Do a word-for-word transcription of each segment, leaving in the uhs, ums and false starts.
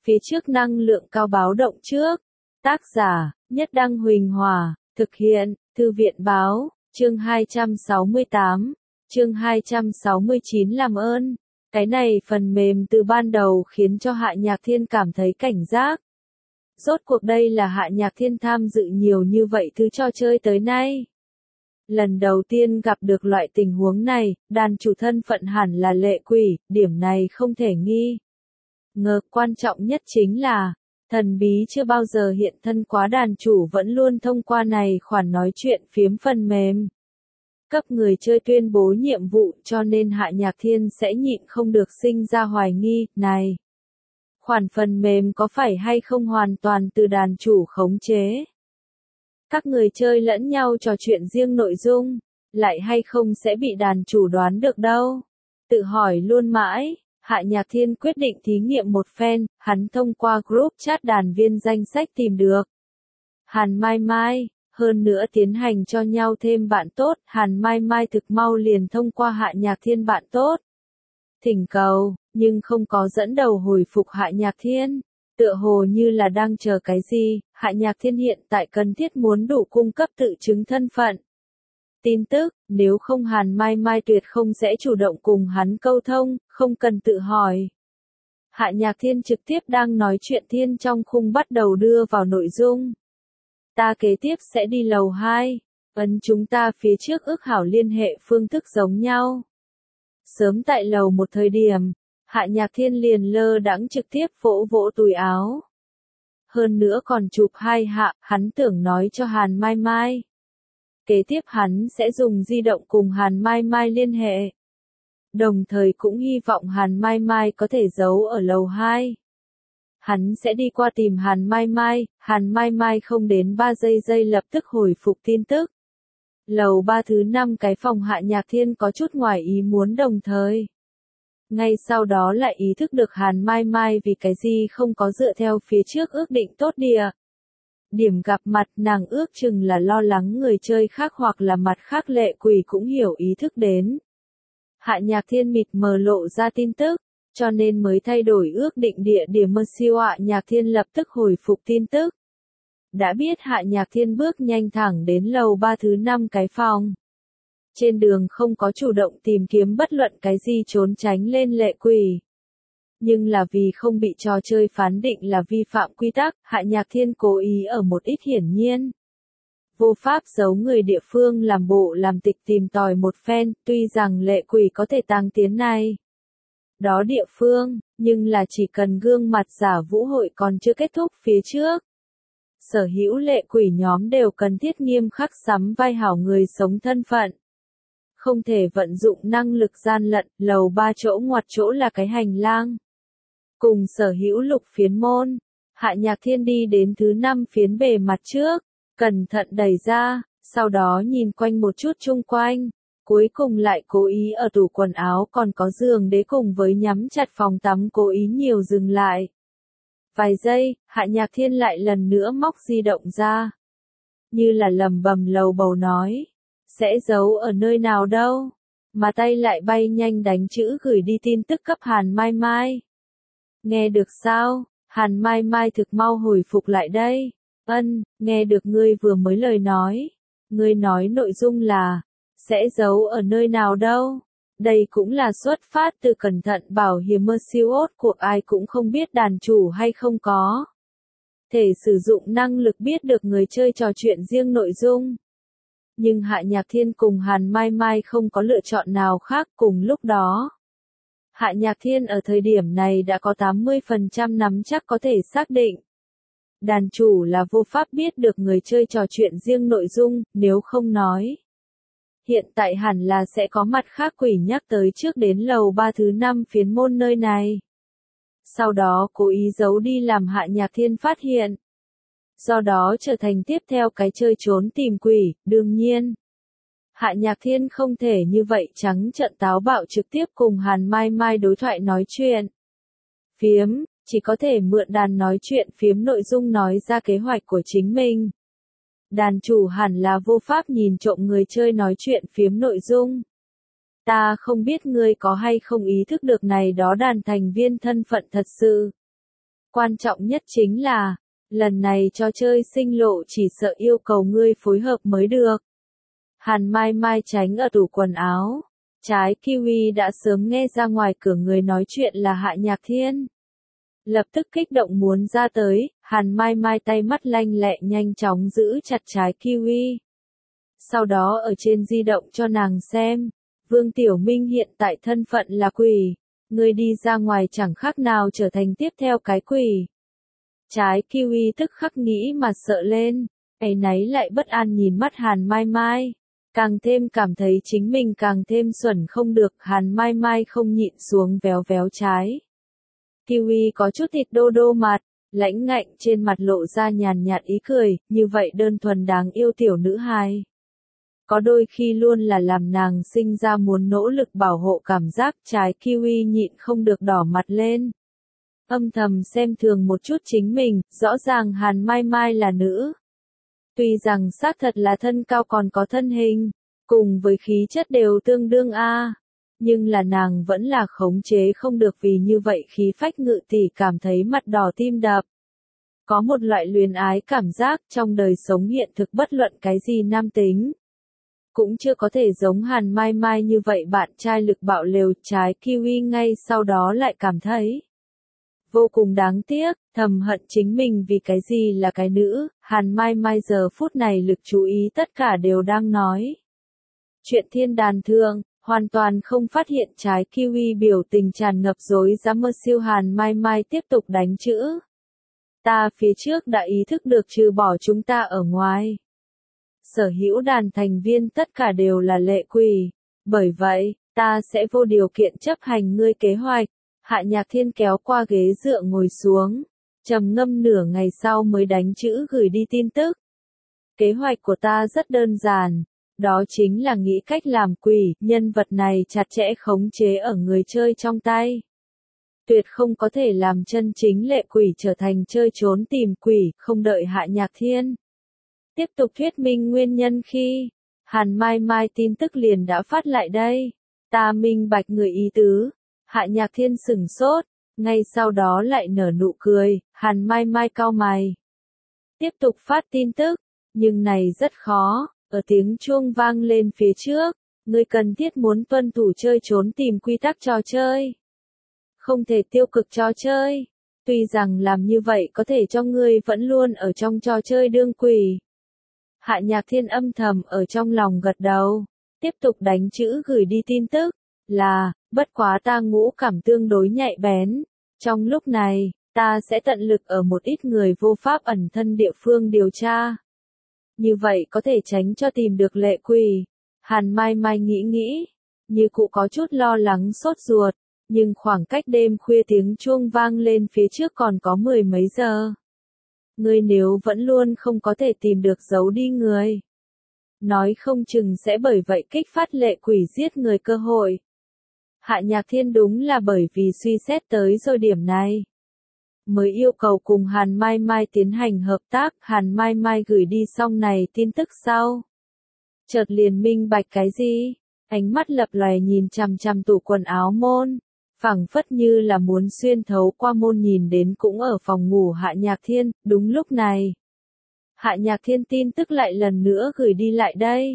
phía trước năng lượng cao báo động trước. Tác giả, Nhất Đăng Huỳnh Hòa, thực hiện, Thư viện Báo, chương hai trăm sáu mươi tám, chương hai trăm sáu mươi chín làm ơn. Cái này phần mềm từ ban đầu khiến cho Hạ Nhạc Thiên cảm thấy cảnh giác. Rốt cuộc đây là Hạ Nhạc Thiên tham dự nhiều như vậy thứ trò chơi tới nay. Lần đầu tiên gặp được loại tình huống này, đàn chủ thân phận hẳn là lệ quỷ, điểm này không thể nghi ngờ. Quan trọng nhất chính là, thần bí chưa bao giờ hiện thân quá, đàn chủ vẫn luôn thông qua này khoản nói chuyện phiếm phần mềm cấp người chơi tuyên bố nhiệm vụ, cho nên Hạ Nhạc Thiên sẽ nhịn không được sinh ra hoài nghi, này, khoản phần mềm có phải hay không hoàn toàn từ đàn chủ khống chế? Các người chơi lẫn nhau trò chuyện riêng nội dung, lại hay không sẽ bị đàn chủ đoán được đâu. Tự hỏi luôn mãi, Hạ Nhạc Thiên quyết định thí nghiệm một phen, hắn thông qua group chat đàn viên danh sách tìm được Hàn Mai Mai, hơn nữa tiến hành cho nhau thêm bạn tốt. Hàn Mai Mai thực mau liền thông qua Hạ Nhạc Thiên bạn tốt thỉnh cầu, nhưng không có dẫn đầu hồi phục Hạ Nhạc Thiên. Tựa hồ như là đang chờ cái gì. Hạ Nhạc Thiên hiện tại cần thiết muốn đủ cung cấp tự chứng thân phận tin tức, nếu không Hàn Mai Mai tuyệt không sẽ chủ động cùng hắn câu thông, không cần tự hỏi. Hạ Nhạc Thiên trực tiếp đang nói chuyện thiên trong khung bắt đầu đưa vào nội dung. Ta kế tiếp sẽ đi lầu hai, ấn chúng ta phía trước ước hảo liên hệ phương thức giống nhau. Sớm tại lầu một thời điểm, Hạ Nhạc Thiên liền lơ đãng trực tiếp vỗ vỗ túi áo. Hơn nữa còn chụp hai hạ, hắn tưởng nói cho Hàn Mai Mai. Kế tiếp hắn sẽ dùng di động cùng Hàn Mai Mai liên hệ. Đồng thời cũng hy vọng Hàn Mai Mai có thể giấu ở lầu hai. Hắn sẽ đi qua tìm Hàn Mai Mai, Hàn Mai Mai không đến ba giây giây lập tức hồi phục tin tức. Lầu ba thứ năm cái phòng Hạ Nhạc Thiên có chút ngoài ý muốn, đồng thời ngay sau đó lại ý thức được Hàn Mai Mai vì cái gì không có dựa theo phía trước ước định tốt địa điểm gặp mặt. Nàng ước chừng là lo lắng người chơi khác hoặc là mặt khác lệ quỷ cũng hiểu ý thức đến Hạ Nhạc Thiên mịt mờ lộ ra tin tức, cho nên mới thay đổi ước định địa điểm. Mơ siêu Hạ Nhạc Thiên lập tức hồi phục tin tức. Đã biết Hạ Nhạc Thiên bước nhanh thẳng đến lầu ba thứ năm cái phòng. Trên đường không có chủ động tìm kiếm bất luận cái gì trốn tránh lên lệ quỷ. Nhưng là vì không bị trò chơi phán định là vi phạm quy tắc, Hạ Nhạc Thiên cố ý ở một ít hiển nhiên vô pháp giấu người địa phương làm bộ làm tịch tìm tòi một phen. Tuy rằng lệ quỷ có thể tăng tiến này đó địa phương, nhưng là chỉ cần gương mặt giả vũ hội còn chưa kết thúc phía trước. Sở hữu lệ quỷ nhóm đều cần thiết nghiêm khắc sắm vai hảo người sống thân phận. Không thể vận dụng năng lực gian lận. Lầu ba chỗ ngoặt chỗ là cái hành lang cùng sở hữu lục phiến môn. Hạ Nhạc Thiên đi đến thứ năm phiến bề mặt trước, cẩn thận đẩy ra, sau đó nhìn quanh một chút chung quanh, cuối cùng lại cố ý ở tủ quần áo còn có giường đế cùng với nhắm chặt phòng tắm cố ý nhiều dừng lại. Vài giây, Hạ Nhạc Thiên lại lần nữa móc di động ra, như là lầm bầm lầu bầu nói, sẽ giấu ở nơi nào đâu, mà tay lại bay nhanh đánh chữ gửi đi tin tức cấp Hàn Mai Mai. Nghe được sao? Hàn Mai Mai thực mau hồi phục lại đây. Ân, nghe được ngươi vừa mới lời nói. Ngươi nói nội dung là, sẽ giấu ở nơi nào đâu. Đây cũng là xuất phát từ cẩn thận bảo hiểm. Mơ siêu ốt cuộc ai cũng không biết đàn chủ hay không có thể sử dụng năng lực biết được người chơi trò chuyện riêng nội dung. Nhưng Hạ Nhạc Thiên cùng Hàn Mai Mai không có lựa chọn nào khác. Cùng lúc đó, Hạ Nhạc Thiên ở thời điểm này đã có tám mươi phần trăm nắm chắc có thể xác định đàn chủ là vô pháp biết được người chơi trò chuyện riêng nội dung, nếu không nói hiện tại hẳn là sẽ có mặt khác quỷ nhắc tới trước đến lầu ba thứ năm phiến môn nơi này. Sau đó cố ý giấu đi làm Hạ Nhạc Thiên phát hiện. Do đó trở thành tiếp theo cái chơi trốn tìm quỷ. Đương nhiên, Hạ Nhạc Thiên không thể như vậy trắng trợn táo bạo trực tiếp cùng Hàn Mai Mai đối thoại nói chuyện phiếm, chỉ có thể mượn đàn nói chuyện phiếm nội dung nói ra kế hoạch của chính mình. Đàn chủ hẳn là vô pháp nhìn trộm người chơi nói chuyện phiếm nội dung. Ta không biết ngươi có hay không ý thức được này đó đàn thành viên thân phận thật sự. Quan trọng nhất chính là, lần này trò chơi sinh lộ chỉ sợ yêu cầu ngươi phối hợp mới được. Hàn Mai Mai tránh ở tủ quần áo. Trái kiwi đã sớm nghe ra ngoài cửa người nói chuyện là Hạ Nhạc Thiên. Lập tức kích động muốn ra tới, Hàn Mai Mai tay mắt lanh lẹ nhanh chóng giữ chặt trái kiwi. Sau đó ở trên di động cho nàng xem, Vương Tiểu Minh hiện tại thân phận là quỷ, người đi ra ngoài chẳng khác nào trở thành tiếp theo cái quỷ. Trái kiwi tức khắc nghĩ mà sợ lên, áy náy lại bất an nhìn mắt Hàn Mai Mai. Càng thêm cảm thấy chính mình càng thêm xuẩn không được, Hàn Mai Mai không nhịn xuống véo véo trái kiwi có chút thịt đô đô mặt, lãnh ngạnh trên mặt lộ ra nhàn nhạt ý cười, như vậy đơn thuần đáng yêu tiểu nữ hài. Có đôi khi luôn là làm nàng sinh ra muốn nỗ lực bảo hộ cảm giác, trái kiwi nhịn không được đỏ mặt lên. Âm thầm xem thường một chút chính mình, rõ ràng Hàn Mai Mai là nữ. Tuy rằng xác thật là thân cao còn có thân hình, cùng với khí chất đều tương đương a, nhưng là nàng vẫn là khống chế không được vì như vậy khí phách ngự tỷ cảm thấy mặt đỏ tim đập. Có một loại luyến ái cảm giác trong đời sống hiện thực bất luận cái gì nam tính. Cũng chưa có thể giống Hàn Mai Mai như vậy bạn trai lực bạo lều, trái kiwi ngay sau đó lại cảm thấy vô cùng đáng tiếc, thầm hận chính mình vì cái gì là cái nữ. Hàn Mai Mai giờ phút này lực chú ý tất cả đều đang nói chuyện thiên đàn thượng, hoàn toàn không phát hiện trái kiwi biểu tình tràn ngập dối dám mơ siêu. Hàn Mai Mai tiếp tục đánh chữ. Ta phía trước đã ý thức được trừ bỏ chúng ta ở ngoài, sở hữu đàn thành viên tất cả đều là lệ quỷ, bởi vậy, ta sẽ vô điều kiện chấp hành ngươi kế hoạch. Hạ Nhạc Thiên kéo qua ghế dựa ngồi xuống, trầm ngâm nửa ngày sau mới đánh chữ gửi đi tin tức. Kế hoạch của ta rất đơn giản, đó chính là nghĩ cách làm quỷ, nhân vật này chặt chẽ khống chế ở người chơi trong tay. Tuyệt không có thể làm chân chính lệ quỷ trở thành chơi trốn tìm quỷ, không đợi Hạ Nhạc Thiên tiếp tục thuyết minh nguyên nhân khi Hàn Mai Mai tin tức liền đã phát lại đây. Ta minh bạch người ý tứ. Hạ Nhạc Thiên sửng sốt, ngay sau đó lại nở nụ cười. Hàn Mai Mai cau mày, tiếp tục phát tin tức, nhưng này rất khó. Ở tiếng chuông vang lên phía trước, ngươi cần thiết muốn tuân thủ chơi trốn tìm quy tắc trò chơi, không thể tiêu cực trò chơi. Tuy rằng làm như vậy có thể cho ngươi vẫn luôn ở trong trò chơi đương quỷ. Hạ Nhạc Thiên âm thầm ở trong lòng gật đầu, tiếp tục đánh chữ gửi đi tin tức, là, bất quá ta ngũ cảm tương đối nhạy bén. Trong lúc này, ta sẽ tận lực ở một ít người vô pháp ẩn thân địa phương điều tra. Như vậy có thể tránh cho tìm được lệ quỷ. Hàn Mai Mai nghĩ nghĩ, như cụ có chút lo lắng sốt ruột, nhưng khoảng cách đêm khuya tiếng chuông vang lên phía trước còn có mười mấy giờ. Ngươi nếu vẫn luôn không có thể tìm được giấu đi người, nói không chừng sẽ bởi vậy kích phát lệ quỷ giết người cơ hội. Hạ Nhạc Thiên đúng là bởi vì suy xét tới rồi điểm này, mới yêu cầu cùng Hàn Mai Mai tiến hành hợp tác. Hàn Mai Mai gửi đi xong này tin tức sau, chợt liền minh bạch cái gì, ánh mắt lập lòe nhìn chằm chằm tủ quần áo môn, phảng phất như là muốn xuyên thấu qua môn nhìn đến cũng ở phòng ngủ Hạ Nhạc Thiên. Đúng lúc này, Hạ Nhạc Thiên tin tức lại lần nữa gửi đi lại đây.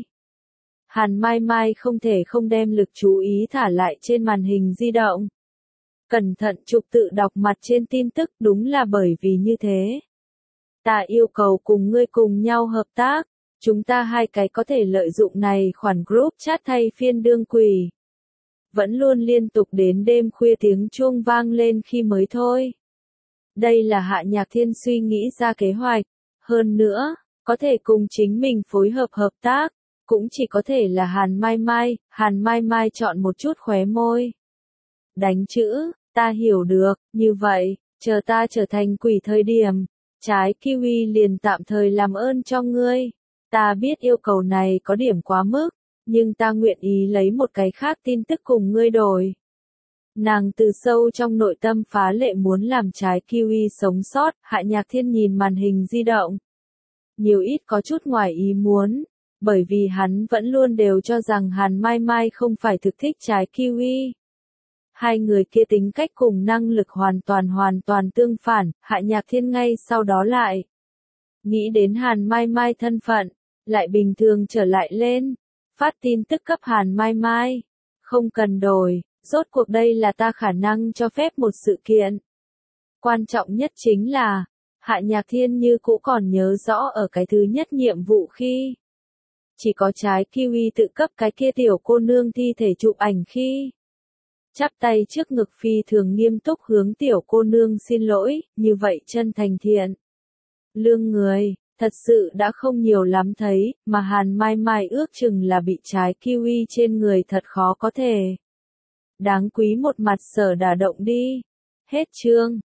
Hàn Mai Mai không thể không đem lực chú ý thả lại trên màn hình di động, cẩn thận chụp tự đọc mặt trên tin tức. Đúng là bởi vì như thế, ta yêu cầu cùng ngươi cùng nhau hợp tác, chúng ta hai cái có thể lợi dụng này khoản group chat thay phiên đương quỷ. Vẫn luôn liên tục đến đêm khuya tiếng chuông vang lên khi mới thôi. Đây là Hạ Nhạc Thiên suy nghĩ ra kế hoạch, hơn nữa, có thể cùng chính mình phối hợp hợp tác, cũng chỉ có thể là Hàn Mai Mai. Hàn Mai Mai chọn một chút khóe môi, đánh chữ, ta hiểu được, như vậy, chờ ta trở thành quỷ thời điểm, trái kiwi liền tạm thời làm ơn cho ngươi. Ta biết yêu cầu này có điểm quá mức, nhưng ta nguyện ý lấy một cái khác tin tức cùng ngươi đổi. Nàng từ sâu trong nội tâm phá lệ muốn làm trái kiwi sống sót. Hạ Nhạc Thiên nhìn màn hình di động, nhiều ít có chút ngoài ý muốn, bởi vì hắn vẫn luôn đều cho rằng Hàn Mai Mai không phải thực thích trái kiwi. Hai người kia tính cách cùng năng lực hoàn toàn hoàn toàn tương phản, Hạ Nhạc Thiên ngay sau đó lại. Nghĩ đến Hàn Mai Mai thân phận, lại bình thường trở lại lên. Phát tin tức cấp Hàn Mai Mai. Không cần đổi, rốt cuộc đây là ta khả năng cho phép một sự kiện. Quan trọng nhất chính là, Hạ Nhạc Thiên như cũ còn nhớ rõ ở cái thứ nhất nhiệm vụ khi. Chỉ có trái kiwi tự cấp cái kia tiểu cô nương thi thể chụp ảnh khi. Chắp tay trước ngực phi thường nghiêm túc hướng tiểu cô nương xin lỗi, như vậy chân thành thiện. Lương người, thật sự đã không nhiều lắm thấy, mà Hàn Mai Mai ước chừng là bị trái kiwi trên người thật khó có thể. Đáng quý một mặt sở đả động đi. Hết chương.